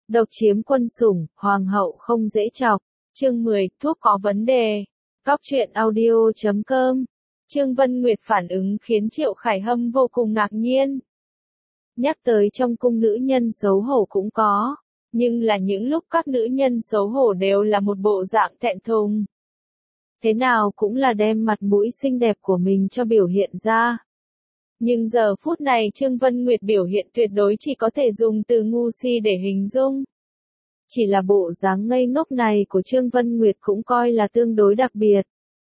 Độc chiếm quân sủng, hoàng hậu không dễ chọc. Chương 10, thuốc có vấn đề. Cóc truyện audio.com. Trương Vân Nguyệt phản ứng khiến Triệu Khải Hâm vô cùng ngạc nhiên. Nhắc tới trong cung nữ nhân xấu hổ cũng có, nhưng là những lúc các nữ nhân xấu hổ đều là một bộ dạng thẹn thùng. Thế nào cũng là đem mặt mũi xinh đẹp của mình cho biểu hiện ra. Nhưng giờ phút này Trương Vân Nguyệt biểu hiện tuyệt đối chỉ có thể dùng từ ngu si để hình dung. Chỉ là bộ dáng ngây ngốc này của Trương Vân Nguyệt cũng coi là tương đối đặc biệt.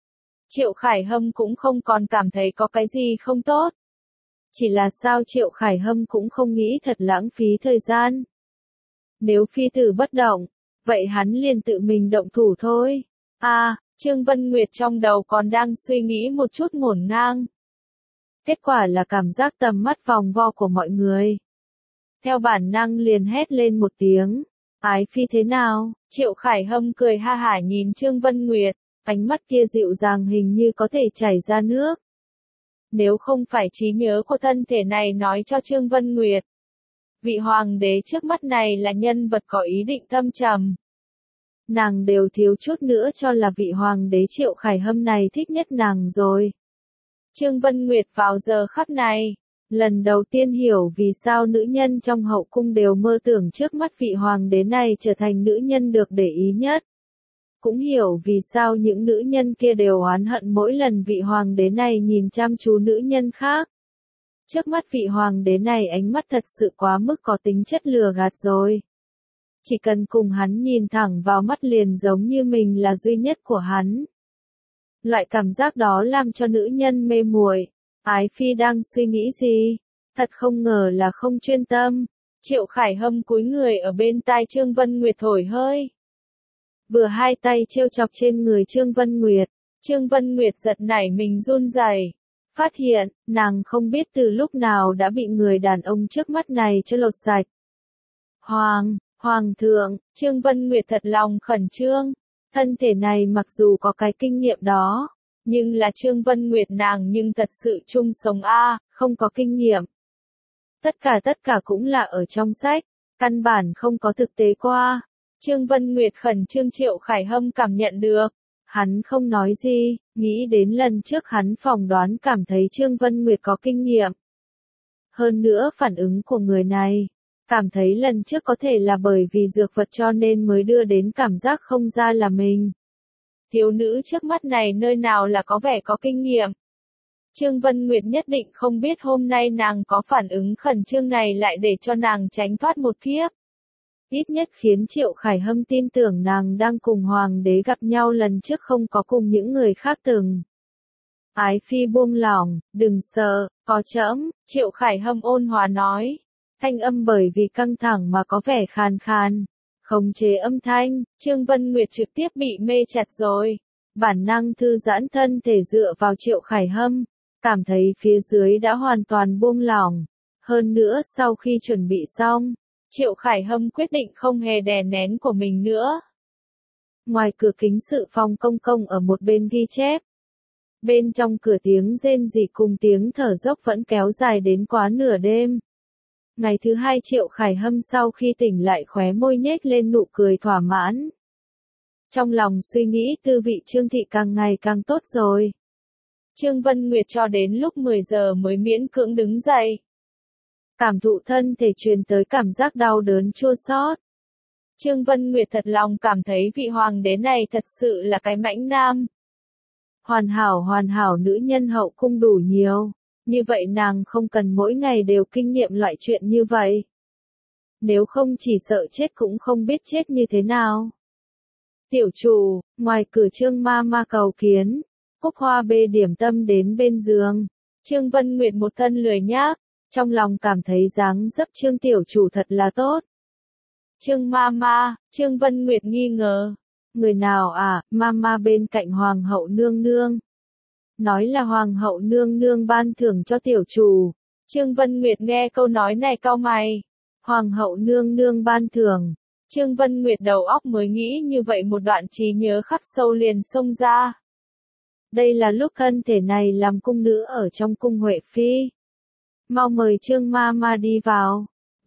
Triệu Khải Hâm cũng không còn cảm thấy có cái gì không tốt. Chỉ là sao Triệu Khải Hâm cũng không nghĩ thật lãng phí thời gian. Nếu phi tử bất động, vậy hắn liền tự mình động thủ thôi. Trương Vân Nguyệt trong đầu còn đang suy nghĩ một chút ngổn ngang. Kết quả là cảm giác tầm mắt vòng vo của mọi người. Theo bản năng liền hét lên một tiếng. Ái phi thế nào? Triệu Khải Hâm cười ha hả nhìn Trương Vân Nguyệt, ánh mắt kia dịu dàng hình như có thể chảy ra nước. Nếu không phải trí nhớ của thân thể này nói cho Trương Vân Nguyệt, vị hoàng đế trước mắt này là nhân vật có ý định thâm trầm, nàng đều thiếu chút nữa cho là vị hoàng đế Triệu Khải Hâm này thích nhất nàng rồi. Trương Vân Nguyệt vào giờ khắc này, lần đầu tiên hiểu vì sao nữ nhân trong hậu cung đều mơ tưởng trước mắt vị hoàng đế này trở thành nữ nhân được để ý nhất. Cũng hiểu vì sao những nữ nhân kia đều oán hận mỗi lần vị hoàng đế này nhìn chăm chú nữ nhân khác. Trước mắt vị hoàng đế này ánh mắt thật sự quá mức có tính chất lừa gạt rồi. Chỉ cần cùng hắn nhìn thẳng vào mắt liền giống như mình là duy nhất của hắn. Loại cảm giác đó làm cho nữ nhân mê muội. Ái phi đang suy nghĩ gì? Thật không ngờ là không chuyên tâm. Triệu Khải Hâm cúi người ở bên tai Trương Vân Nguyệt thổi hơi. Vừa hai tay trêu chọc trên người Trương Vân Nguyệt. Trương Vân Nguyệt giật nảy mình run rẩy, phát hiện, nàng không biết từ lúc nào đã bị người đàn ông trước mắt này cho lột sạch. Hoàng thượng, Trương Vân Nguyệt thật lòng khẩn trương. Thân thể này mặc dù có cái kinh nghiệm đó, nhưng là Trương Vân Nguyệt nàng nhưng thật sự chung sống không có kinh nghiệm. Tất cả cũng là ở trong sách, căn bản không có thực tế qua. Trương Vân Nguyệt khẩn trương Triệu Khải Hâm cảm nhận được. Hắn không nói gì, nghĩ đến lần trước hắn phỏng đoán cảm thấy Trương Vân Nguyệt có kinh nghiệm. Hơn nữa phản ứng của người này, cảm thấy lần trước có thể là bởi vì dược vật cho nên mới đưa đến cảm giác không ra là mình. Thiếu nữ trước mắt này nơi nào là có vẻ có kinh nghiệm. Trương Vân Nguyệt nhất định không biết hôm nay nàng có phản ứng khẩn trương này lại để cho nàng tránh thoát một kiếp. Ít nhất khiến Triệu Khải Hâm tin tưởng nàng đang cùng hoàng đế gặp nhau lần trước không có cùng những người khác từng. Ái phi buông lỏng, đừng sợ, có trẫm, Triệu Khải Hâm ôn hòa nói. Thanh âm bởi vì căng thẳng mà có vẻ khàn khàn. Khống chế âm thanh, Trương Vân Nguyệt trực tiếp bị mê chặt rồi. Bản năng thư giãn thân thể dựa vào Triệu Khải Hâm, cảm thấy phía dưới đã hoàn toàn buông lỏng. Hơn nữa sau khi chuẩn bị xong, Triệu Khải Hâm quyết định không hề đè nén của mình nữa. Ngoài cửa kính sự phòng công công ở một bên ghi chép. Bên trong cửa tiếng rên rỉ cùng tiếng thở dốc vẫn kéo dài đến quá nửa đêm. Ngày thứ hai Triệu Khải Hâm sau khi tỉnh lại khóe môi nhếch lên nụ cười thỏa mãn. Trong lòng suy nghĩ tư vị Trương thị càng ngày càng tốt rồi. Trương Vân Nguyệt cho đến lúc 10 giờ mới miễn cưỡng đứng dậy. Cảm thụ thân thể truyền tới cảm giác đau đớn chua xót. Trương Vân Nguyệt thật lòng cảm thấy vị hoàng đế này thật sự là cái mãnh nam. Hoàn hảo nữ nhân hậu cung đủ nhiều. Như vậy nàng không cần mỗi ngày đều kinh nghiệm loại chuyện như vậy. Nếu không chỉ sợ chết cũng không biết chết như thế nào. Tiểu chủ, ngoài cửa Trương ma cầu kiến. Cúc hoa bê điểm tâm đến bên giường. Trương Vân Nguyệt một thân lười nhác. Trong lòng cảm thấy dáng dấp Trương tiểu chủ thật là tốt. Trương Mama, Trương Vân Nguyệt nghi ngờ. Người nào Mama bên cạnh Hoàng hậu nương nương. Nói là Hoàng hậu nương nương ban thưởng cho tiểu chủ. Trương Vân Nguyệt nghe câu nói này cau mày. Hoàng hậu nương nương ban thưởng. Trương Vân Nguyệt đầu óc mới nghĩ như vậy một đoạn trí nhớ khắc sâu liền xông ra. Đây là lúc thân thể này làm cung nữ ở trong cung Huệ Phi. Mau mời Trương Mama đi vào.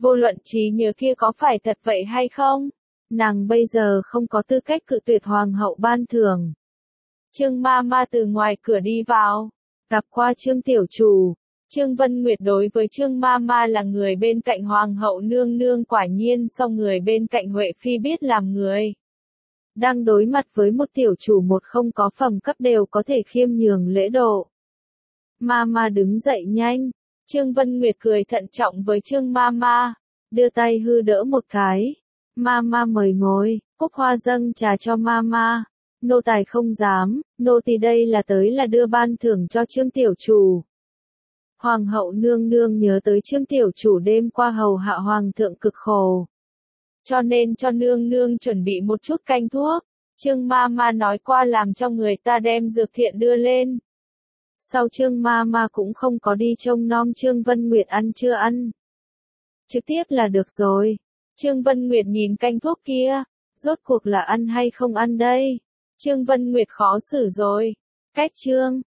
Vô luận trí nhớ kia có phải thật vậy hay không? Nàng bây giờ không có tư cách cự tuyệt hoàng hậu ban thưởng. Trương Mama từ ngoài cửa đi vào, gặp qua Trương tiểu chủ. Trương Vân Nguyệt đối với Trương Mama là người bên cạnh hoàng hậu nương nương quả nhiên so người bên cạnh Huệ Phi biết làm người. Đang đối mặt với một tiểu chủ một không có phẩm cấp đều có thể khiêm nhường lễ độ. Mama đứng dậy nhanh. Trương Vân Nguyệt cười thận trọng với Trương Mama, đưa tay hư đỡ một cái. Mama mời ngồi, cúc hoa dâng trà cho Mama. Nô tài không dám, nô tỳ đây là tới là đưa ban thưởng cho Trương tiểu chủ. Hoàng hậu nương nương nhớ tới Trương tiểu chủ đêm qua hầu hạ hoàng thượng cực khổ. Cho nên cho nương nương chuẩn bị một chút canh thuốc. Trương Mama nói qua làm cho người ta đem dược thiện đưa lên. Sau Trương Mama cũng không có đi trông nom Trương Vân Nguyệt ăn chưa ăn. Trực tiếp là được rồi. Trương Vân Nguyệt nhìn canh thuốc kia, rốt cuộc là ăn hay không ăn đây? Trương Vân Nguyệt khó xử rồi. Cách Trương